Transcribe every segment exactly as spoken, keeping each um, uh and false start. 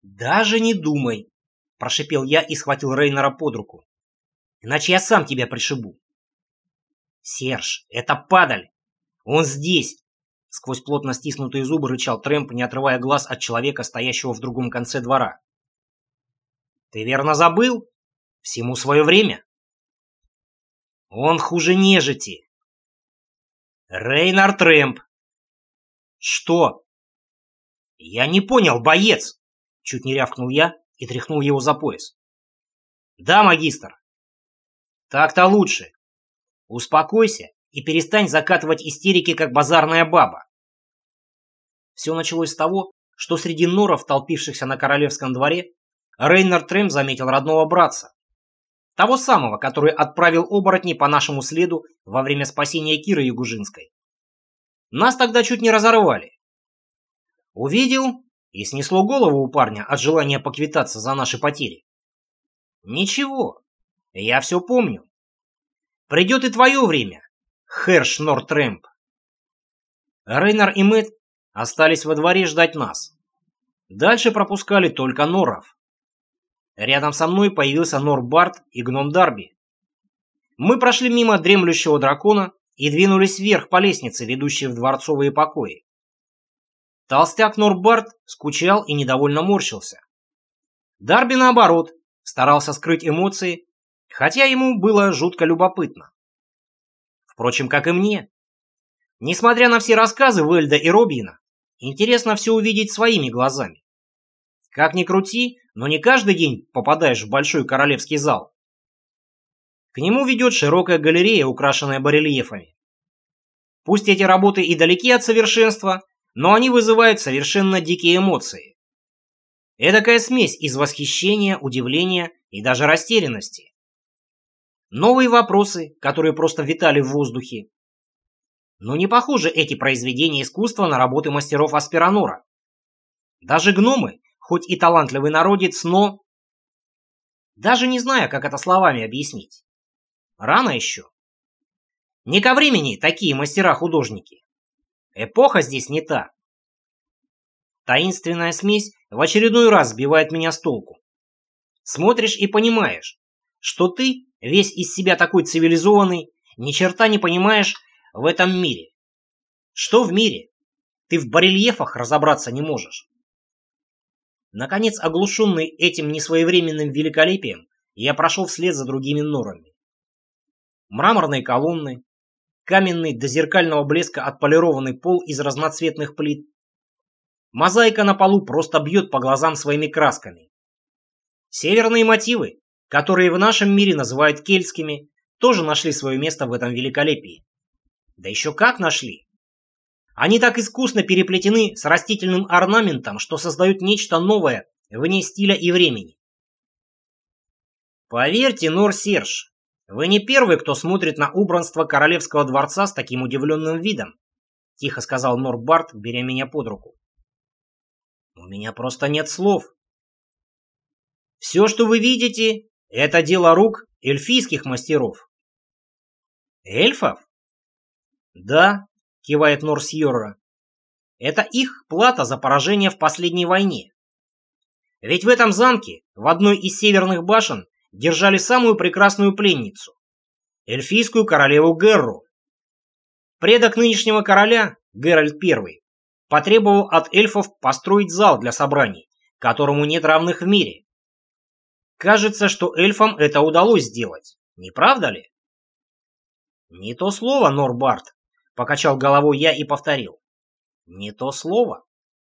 «Даже не думай!» – прошипел я и схватил Рейнора под руку. «Иначе я сам тебя пришибу!» «Серж, это падаль! Он здесь!» – сквозь плотно стиснутые зубы рычал Трэмп, не отрывая глаз от человека, стоящего в другом конце двора. «Ты верно забыл? Всему свое время!» «Он хуже нежити!» «Рейнар Трэмп!» «Что?» «Я не понял, боец!» — чуть не рявкнул я и тряхнул его за пояс. «Да, магистр!» «Так-то лучше. Успокойся и перестань закатывать истерики, как базарная баба». Все началось с того, что среди норов, толпившихся на королевском дворе, Рейнар Трэмп заметил родного братца. Того самого, который отправил оборотней по нашему следу во время спасения Киры Ягужинской. Нас тогда чуть не разорвали. Увидел, и снесло голову у парня от желания поквитаться за наши потери. Ничего, я все помню. Придет и твое время, Херш Нортрэмп. Рейнар и Мэтт остались во дворе ждать нас. Дальше пропускали только норов. Рядом со мной появился Нор Барт и гном Дарби. Мы прошли мимо дремлющего дракона и двинулись вверх по лестнице, ведущей в дворцовые покои. Толстяк Нор Барт скучал и недовольно морщился. Дарби, наоборот, старался скрыть эмоции, хотя ему было жутко любопытно. Впрочем, как и мне. Несмотря на все рассказы Вельда и Робина, интересно все увидеть своими глазами. Как ни крути, но не каждый день попадаешь в большой королевский зал. К нему ведет широкая галерея, украшенная барельефами. Пусть эти работы и далеки от совершенства, но они вызывают совершенно дикие эмоции. Эдакая смесь из восхищения, удивления и даже растерянности. Новые вопросы, которые просто витали в воздухе. Но не похожи эти произведения искусства на работы мастеров Аспиранора. Даже гномы, хоть и талантливый народец, но... Даже не знаю, как это словами объяснить. Рано еще. Не ко времени такие мастера-художники. Эпоха здесь не та. Таинственная смесь в очередной раз сбивает меня с толку. Смотришь и понимаешь, что ты, весь из себя такой цивилизованный, ни черта не понимаешь в этом мире. Что в мире? Ты в барельефах разобраться не можешь. Наконец, оглушенный этим несвоевременным великолепием, я прошел вслед за другими норами. Мраморные колонны, каменный до зеркального блеска отполированный пол из разноцветных плит. Мозаика на полу просто бьет по глазам своими красками. Северные мотивы, которые в нашем мире называют кельтскими, тоже нашли свое место в этом великолепии. Да еще как нашли! Они так искусно переплетены с растительным орнаментом, что создают нечто новое, вне стиля и времени. Поверьте, Нор Серж, вы не первый, кто смотрит на убранство королевского дворца с таким удивленным видом, тихо сказал Нор Барт, беря меня под руку. У меня просто нет слов. Все, что вы видите, это дело рук эльфийских мастеров. Эльфов? Да, кивает Нор Сьорра. Это их плата за поражение в последней войне. Ведь в этом замке, в одной из северных башен, держали самую прекрасную пленницу, эльфийскую королеву Герру. Предок нынешнего короля, Геральт Первый, потребовал от эльфов построить зал для собраний, которому нет равных в мире. Кажется, что эльфам это удалось сделать, не правда ли? Не то слово, Нор Барт, покачал головой я и повторил. Не то слово.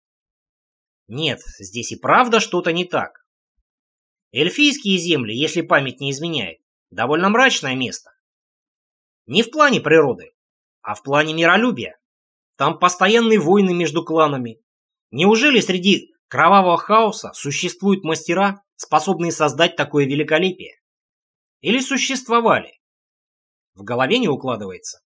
Нет, здесь и правда что-то не так. Эльфийские земли, если память не изменяет, довольно мрачное место. Не в плане природы, а в плане миролюбия. Там постоянные войны между кланами. Неужели среди кровавого хаоса существуют мастера, способные создать такое великолепие? Или существовали? В голове не укладывается.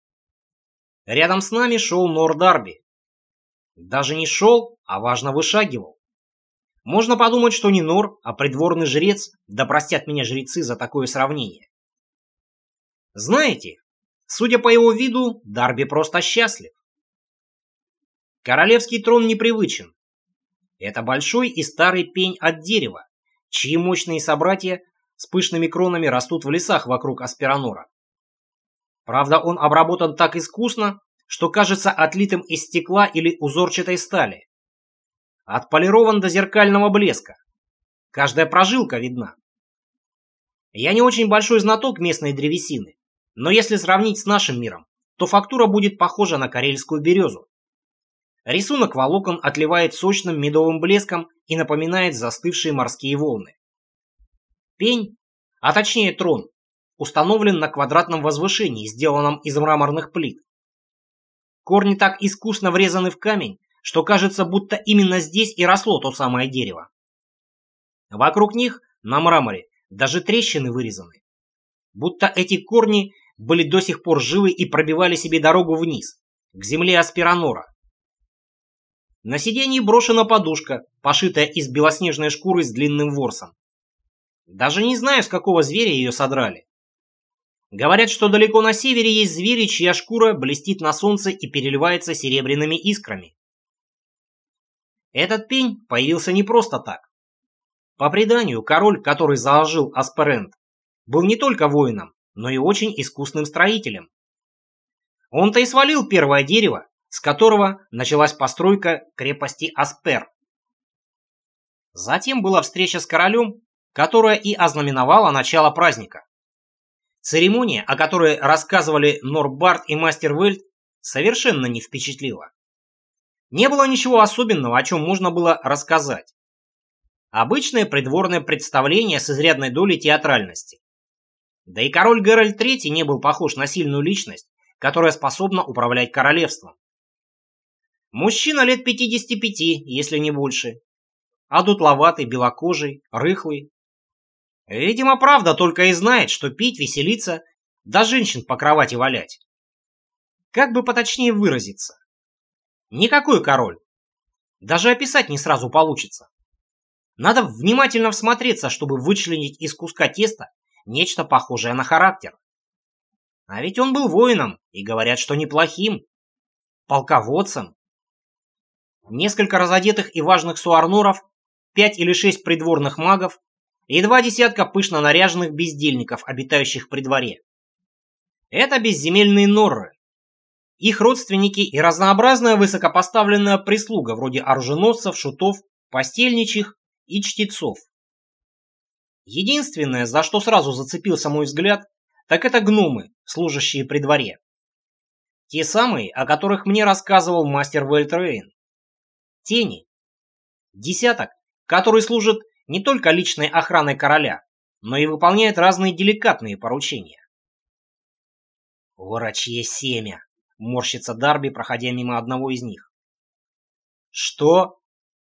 Рядом с нами шел Нор Дарби. Даже не шел, а важно вышагивал. Можно подумать, что не Нор, а придворный жрец, да простят меня жрецы за такое сравнение. Знаете, судя по его виду, Дарби просто счастлив. Королевский трон непривычен. Это большой и старый пень от дерева, чьи мощные собратья с пышными кронами растут в лесах вокруг Аспиранора. Правда, он обработан так искусно, что кажется отлитым из стекла или узорчатой стали. Отполирован до зеркального блеска. Каждая прожилка видна. Я не очень большой знаток местной древесины, но если сравнить с нашим миром, то фактура будет похожа на карельскую березу. Рисунок волокон отливает сочным медовым блеском и напоминает застывшие морские волны. Пень, а точнее трон, установлен на квадратном возвышении, сделанном из мраморных плит. Корни так искусно врезаны в камень, что кажется, будто именно здесь и росло то самое дерево. Вокруг них, на мраморе, даже трещины вырезаны. Будто эти корни были до сих пор живы и пробивали себе дорогу вниз, к земле Аспиранора. На сиденье брошена подушка, пошитая из белоснежной шкуры с длинным ворсом. Даже не знаю, с какого зверя ее содрали. Говорят, что далеко на севере есть звери, чья шкура блестит на солнце и переливается серебряными искрами. Этот пень появился не просто так. По преданию, король, который заложил Асперент, был не только воином, но и очень искусным строителем. Он-то и свалил первое дерево, с которого началась постройка крепости Аспер. Затем была встреча с королем, которая и ознаменовала начало праздника. Церемония, о которой рассказывали Норбарт и Мастер Вельт, совершенно не впечатлила. Не было ничего особенного, о чем можно было рассказать. Обычное придворное представление с изрядной долей театральности. Да и король Геральт третий не был похож на сильную личность, которая способна управлять королевством. Мужчина лет пятидесяти пяти, если не больше. Одутловатый, белокожий, рыхлый. Видимо, правда только и знает, что пить, веселиться, да женщин по кровати валять. Как бы поточнее выразиться? Никакой король. Даже описать не сразу получится. Надо внимательно всмотреться, чтобы вычленить из куска теста нечто похожее на характер. А ведь он был воином, и говорят, что неплохим. Полководцем. Несколько разодетых и важных суарноров, пять или шесть придворных магов и два десятка пышно наряженных бездельников, обитающих при дворе. Это безземельные норры. Их родственники и разнообразная высокопоставленная прислуга, вроде оруженосцев, шутов, постельничих и чтецов. Единственное, за что сразу зацепился мой взгляд, так это гномы, служащие при дворе. Те самые, о которых мне рассказывал мастер Вельтрейн. Тени. Десяток, который служит не только личной охраной короля, но и выполняет разные деликатные поручения. «Ворочье семя!» — морщится Дарби, проходя мимо одного из них. «Что?»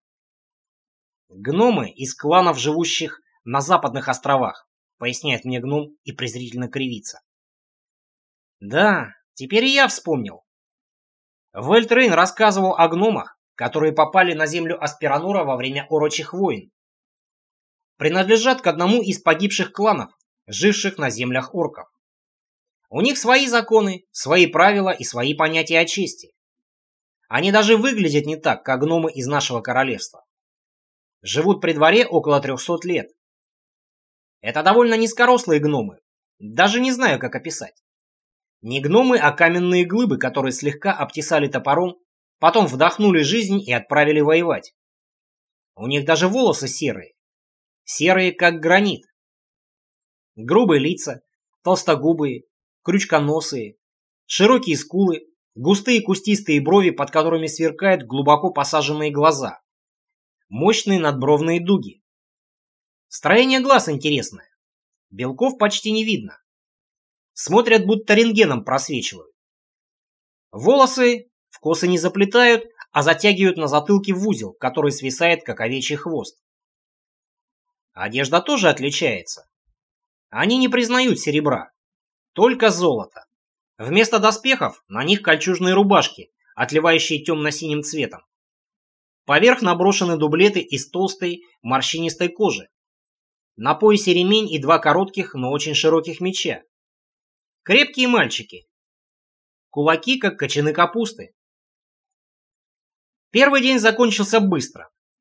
«Гномы из кланов, живущих на западных островах», — поясняет мне гном и презрительно кривится. «Да, теперь и я вспомнил. Вельтрейн рассказывал о гномах, которые попали на землю Аспиранора во время Орочих войн. Принадлежат к одному из погибших кланов, живших на землях орков. У них свои законы, свои правила и свои понятия о чести. Они даже выглядят не так, как гномы из нашего королевства. Живут при дворе около трехсот лет. Это довольно низкорослые гномы, даже не знаю, как описать. Не гномы, а каменные глыбы, которые слегка обтесали топором, потом вдохнули жизнь и отправили воевать. У них даже волосы серые. Серые, как гранит. Грубые лица, толстогубые, крючконосые, широкие скулы, густые кустистые брови, под которыми сверкают глубоко посаженные глаза, мощные надбровные дуги. Строение глаз интересное. Белков почти не видно. Смотрят, будто рентгеном просвечивают. Волосы в косы не заплетают, а затягивают на затылке в узел, который свисает, как овечий хвост. Одежда тоже отличается. Они не признают серебра, только золото. Вместо доспехов на них кольчужные рубашки, отливающие темно-синим цветом. Поверх наброшены дублеты из толстой морщинистой кожи. На поясе ремень и два коротких, но очень широких меча. Крепкие мальчики. Кулаки, как кочаны капусты. Первый день закончился быстро.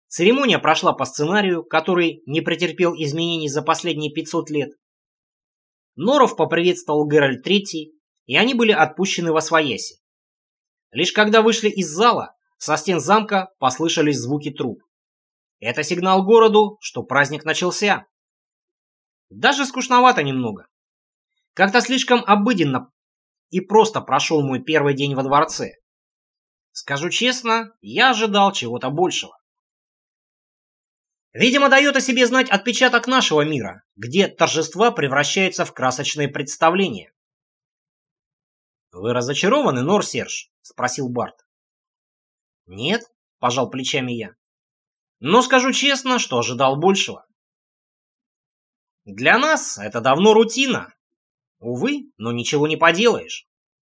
Церемония прошла по сценарию, который не претерпел изменений за последние пятьсот лет. Норов поприветствовал Геральт Третий, и они были отпущены восвояси. Лишь когда вышли из зала, со стен замка послышались звуки труб. Это сигнал городу, что праздник начался. Даже скучновато немного. Как-то слишком обыденно и просто прошел мой первый день во дворце. Скажу честно, я ожидал чего-то большего. Видимо, дает о себе знать отпечаток нашего мира, где торжества превращаются в красочные представления. «Вы разочарованы, Нор Серж?» — спросил Барт. «Нет», — пожал плечами я. «Но скажу честно, что ожидал большего. Для нас это давно рутина. Увы, но ничего не поделаешь».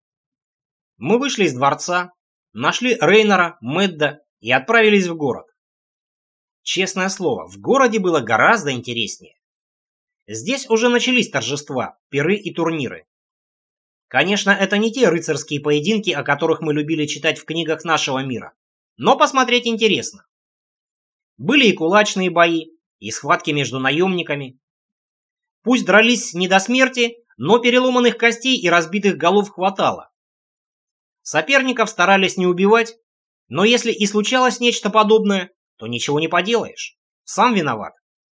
Мы вышли из дворца, нашли Рейнора, Мэдда и отправились в город. Честное слово, в городе было гораздо интереснее. Здесь уже начались торжества, пиры и турниры. Конечно, это не те рыцарские поединки, о которых мы любили читать в книгах нашего мира, но посмотреть интересно. Были и кулачные бои, и схватки между наемниками. Пусть дрались не до смерти, но переломанных костей и разбитых голов хватало. Соперников старались не убивать, но если и случалось нечто подобное, то ничего не поделаешь. Сам виноват.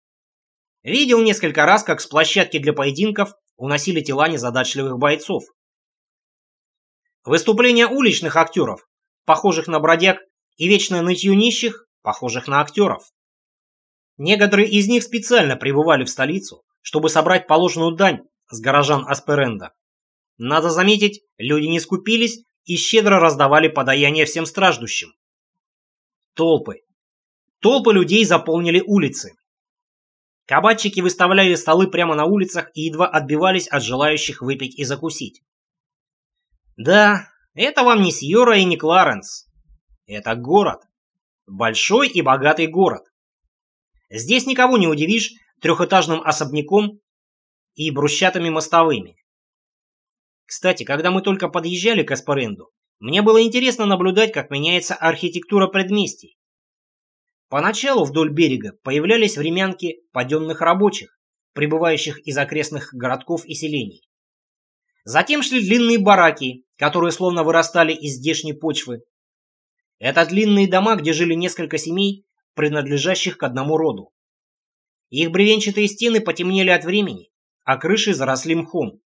Видел несколько раз, как с площадки для поединков уносили тела незадачливых бойцов. Выступления уличных актеров, похожих на бродяг, и вечное нытье нищих, похожих на актеров. Некоторые из них специально прибывали в столицу, чтобы собрать положенную дань с горожан Асперенда. Надо заметить, люди не скупились и щедро раздавали подаяние всем страждущим. Толпы. Толпы людей заполнили улицы. Кабачики выставляли столы прямо на улицах и едва отбивались от желающих выпить и закусить. Да, это вам не Сьорра и не Кларенс. Это город. Большой и богатый город. Здесь никого не удивишь трехэтажным особняком и брусчатыми мостовыми. Кстати, когда мы только подъезжали к Аспаренду, мне было интересно наблюдать, как меняется архитектура предместий. Поначалу вдоль берега появлялись времянки паденных рабочих, прибывающих из окрестных городков и селений. Затем шли длинные бараки, которые словно вырастали из здешней почвы. Это длинные дома, где жили несколько семей, принадлежащих к одному роду. Их бревенчатые стены потемнели от времени, а крыши заросли мхом.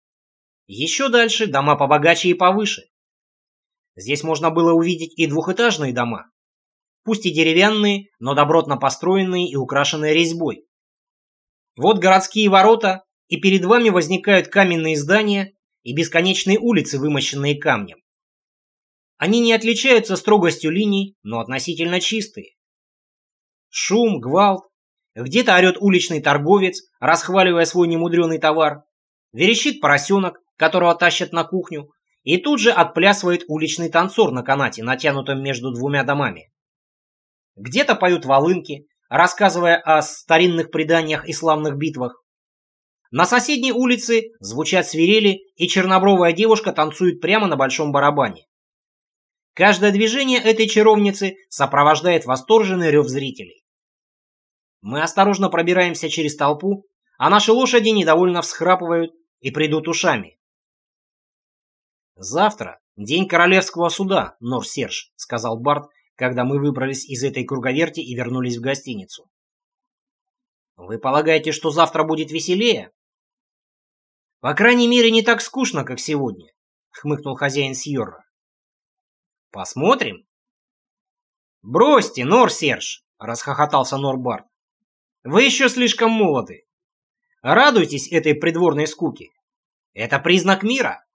Еще дальше дома побогаче и повыше. Здесь можно было увидеть и двухэтажные дома, пусть и деревянные, но добротно построенные и украшенные резьбой. Вот городские ворота, и перед вами возникают каменные здания и бесконечные улицы, вымощенные камнем. Они не отличаются строгостью линий, но относительно чистые. Шум, гвалт. Где-то орет уличный торговец, расхваливая свой немудреный товар. Верещит поросенок, которого тащат на кухню, и тут же отплясывает уличный танцор на канате, натянутом между двумя домами. Где-то поют волынки, рассказывая о старинных преданиях и славных битвах. На соседней улице звучат свирели, и чернобровая девушка танцует прямо на большом барабане. Каждое движение этой чаровницы сопровождает восторженный рев зрителей. Мы осторожно пробираемся через толпу, а наши лошади недовольно всхрапывают и придут ушами. «Завтра день королевского суда, Нор Серж», — сказал Барт, когда мы выбрались из этой круговерти и вернулись в гостиницу. «Вы полагаете, что завтра будет веселее?» «По крайней мере, не так скучно, как сегодня», — хмыкнул хозяин Сьорра. «Посмотрим». «Бросьте, Нор Серж», — расхохотался Нор Барт. «Вы еще слишком молоды. Радуйтесь этой придворной скуке. Это признак мира».